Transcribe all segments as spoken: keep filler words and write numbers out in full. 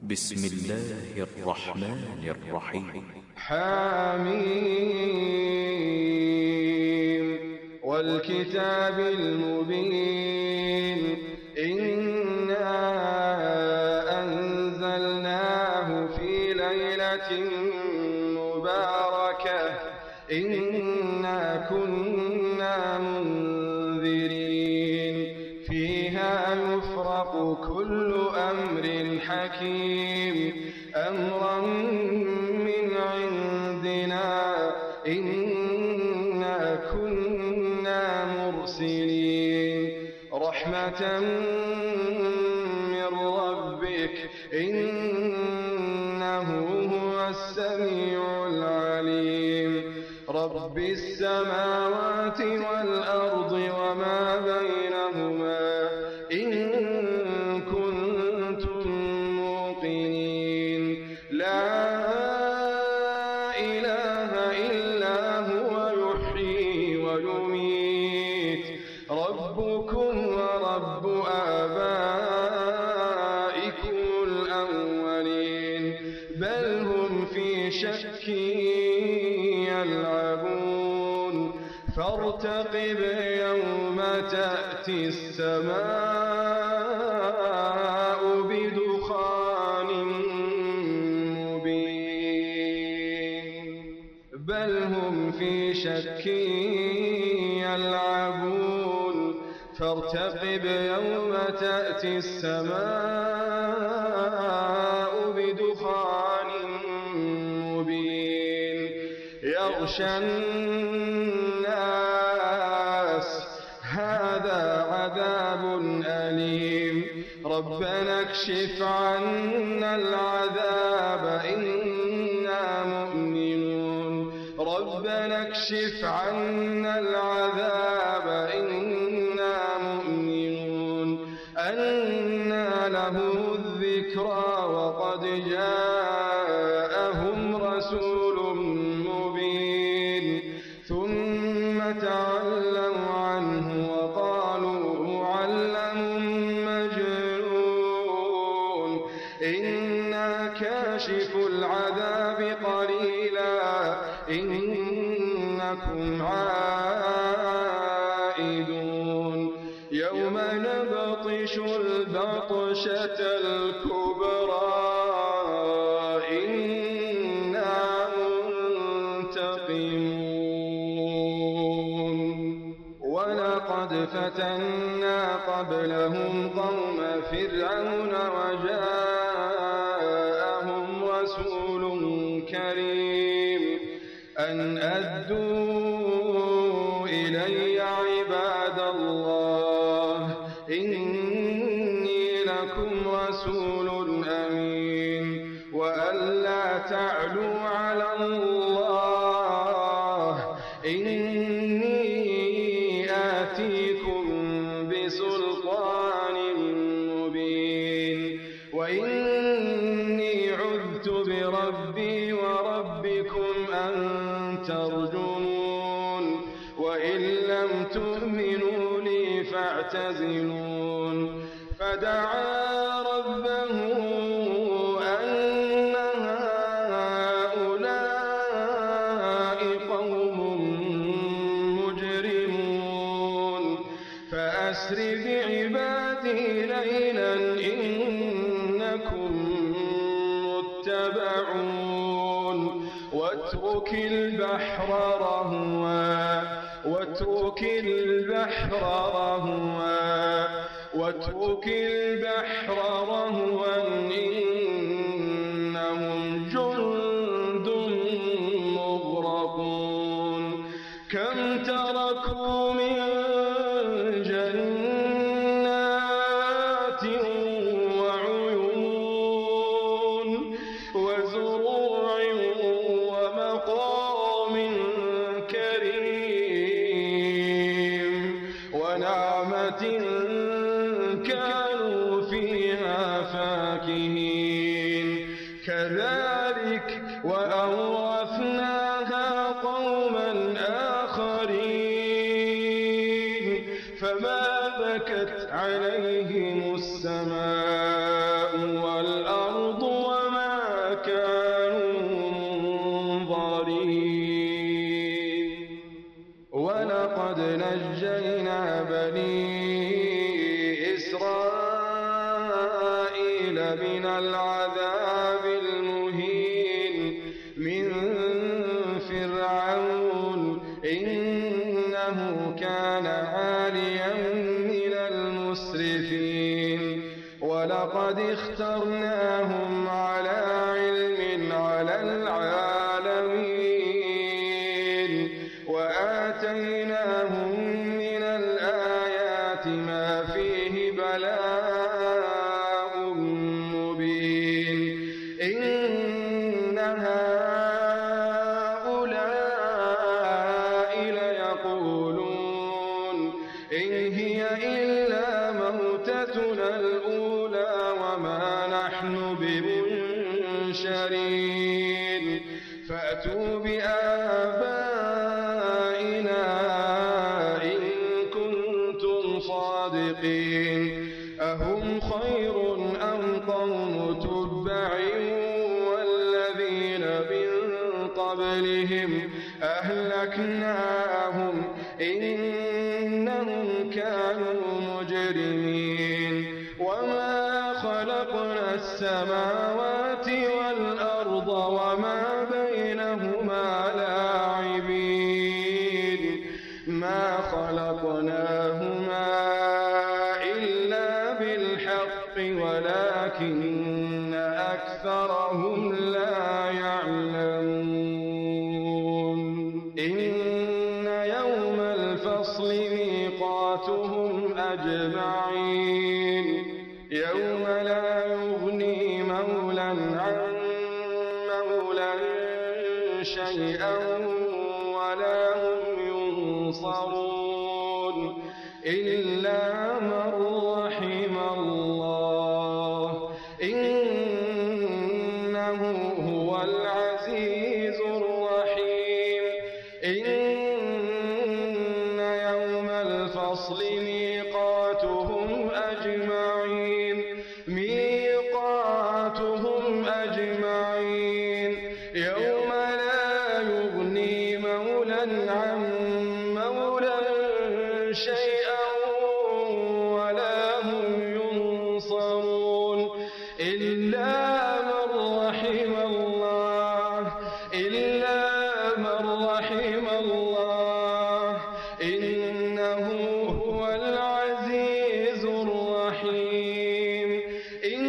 بسم الله الرحمن الرحيم. حميم والكتاب المبين إنا أنزلناه في ليلة مباركة إنا كنا منذرين فيها يفرق كل أمر حكيم أمرا من عندنا إنا كنا مرسلين رحمة من ربك إنه هو السميع العليم رب السماوات والأرض وما بينهما إن كنتم موقنين لا إله إلا هو يحيي ويميت ربكم ورب آبائكم الأولين بل هم في شك يلعبون فارتقب يوم تأتي السماء بدخان مبين بل هم في شك يلعبون فارتقب يوم تأتي السماء بدخان مبين يغشى الناس هذا عذاب أليم ربنا اكشف عنا العذاب إنا مؤمنون ربنا اكشف عنا العذاب إنا مؤمنون أنى له الذكرى وقد جاءهم رسول مبين ثم تولوا عنه وقالوا معلم مجنون إنا كاشف العذاب قليلا إنكم عائدون يوم نبطش البطشة الكبرى إنا منتقمون ولقد فتنا قبلهم قوم فرعون وجاءهم رسول كريم أن أدوا إلي عباد الله إني لكم رسول أمين وأن لا تعلوا على الله إني آتيكم بسلطان مبين وإني عذت بربي وربكم أن ترجمون وإن لم تؤمنوا لي فاعتزلون فدعا ربه أن هؤلاء قوم مجرمون فأسر بعبادي ليلا إنكم متبعون واترك البحر رهوا واترك البحر رهوا واترك البحر رهوا إنهم جند مغرقون كم تركوا من جنات وعيون وزروع ومقام كريم ونعمة كانوا فيها فاكهين كذلك وأورثناها قوما آخرين فما بكت عليهم السماء والأرض من العذاب المهين من فرعون إنه كان عاليا من المسرفين ولقد اخترناهم على علم على العالمين وآتيناهم من الآيات ما فيه بلاء مبين إن هؤلاء ليقولون إن هي إلا موتتنا الأولى وما نحن بمنشرين فأتوا بآبائنا إن كنتم صادقين أهم خير أم قوم تبع والذين من قبلهم أهلكناهم إنهم كانوا مجرمين وما خلقنا السماوات والأرض وما بينهما لاعبين ما خلقناهما إلا بالحق ولكن أكثرهم لا يعلمون إن يوم الفصل ميقاتهم أجمعين يوم لا يغني مولى عن مولى شيئا ولا هم ينصرون إلا من رحم الله إنه هو العزيز الرحيم إن يوم الفصل ميقاتهم أجمعين ميقاتهم أجمعين يوم لا يغني مولى عن مولى شيئا ولا هم ينصرون إلا من رحم الله إلا من رحم الله إنه هو العزيز الرحيم إن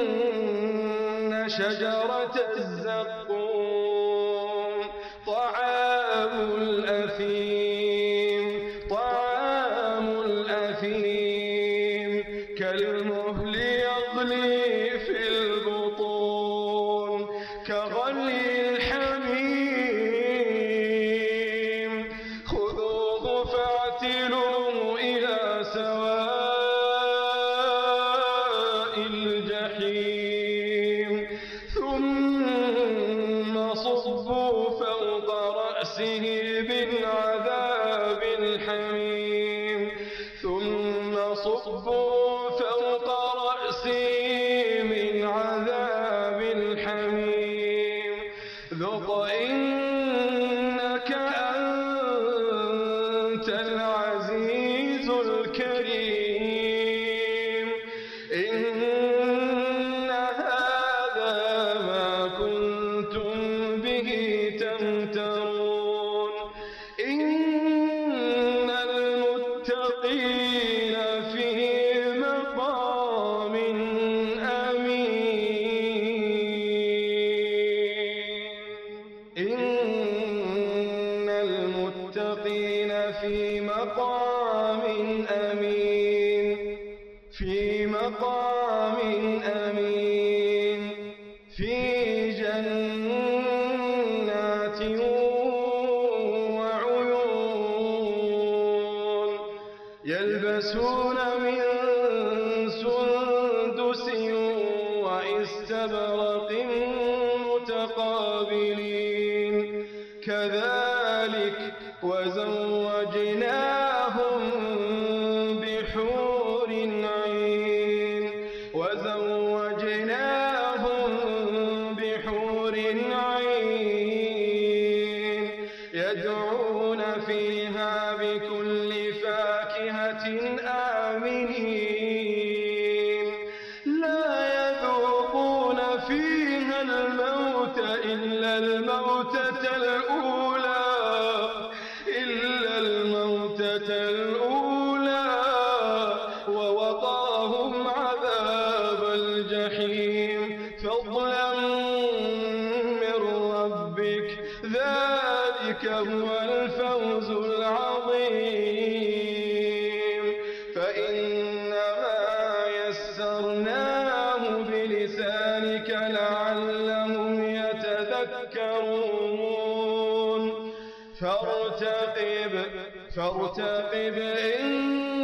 شجرة الزقوم طعام الأثيم طعام الأثيم كالمهل يغلي في البطون كغلي الحميم خذوه فاعتلوه إلى سواء الجحيم ثم صبوا فوق رأسه من عذاب الحميم ثم صبوا فوق رأسه من عذاب الحميم ذق إنك أنت العزيز الكريم إن هذا ما كنتم به تمترون إن المتقين في مقام أمين إن المتقين في مقام أمين في مقام أمين في جنات وعيون يلبسون من سندس واستبرق متقابلين كذلك وزوجناهم بحور عين وزوجناهم بحور عين يدعون فيها بكل فاكهة آمنين لا يذوقون فيها الموت إلا الموتة الأولى إلا الموتة الأولى ووقاهم عذاب الجحيم فضلا من ربك ذلك هو الفوز العظيم فإنما يسرناه بلسانك لعلهم يتذكرون فارتقب فارتقب إن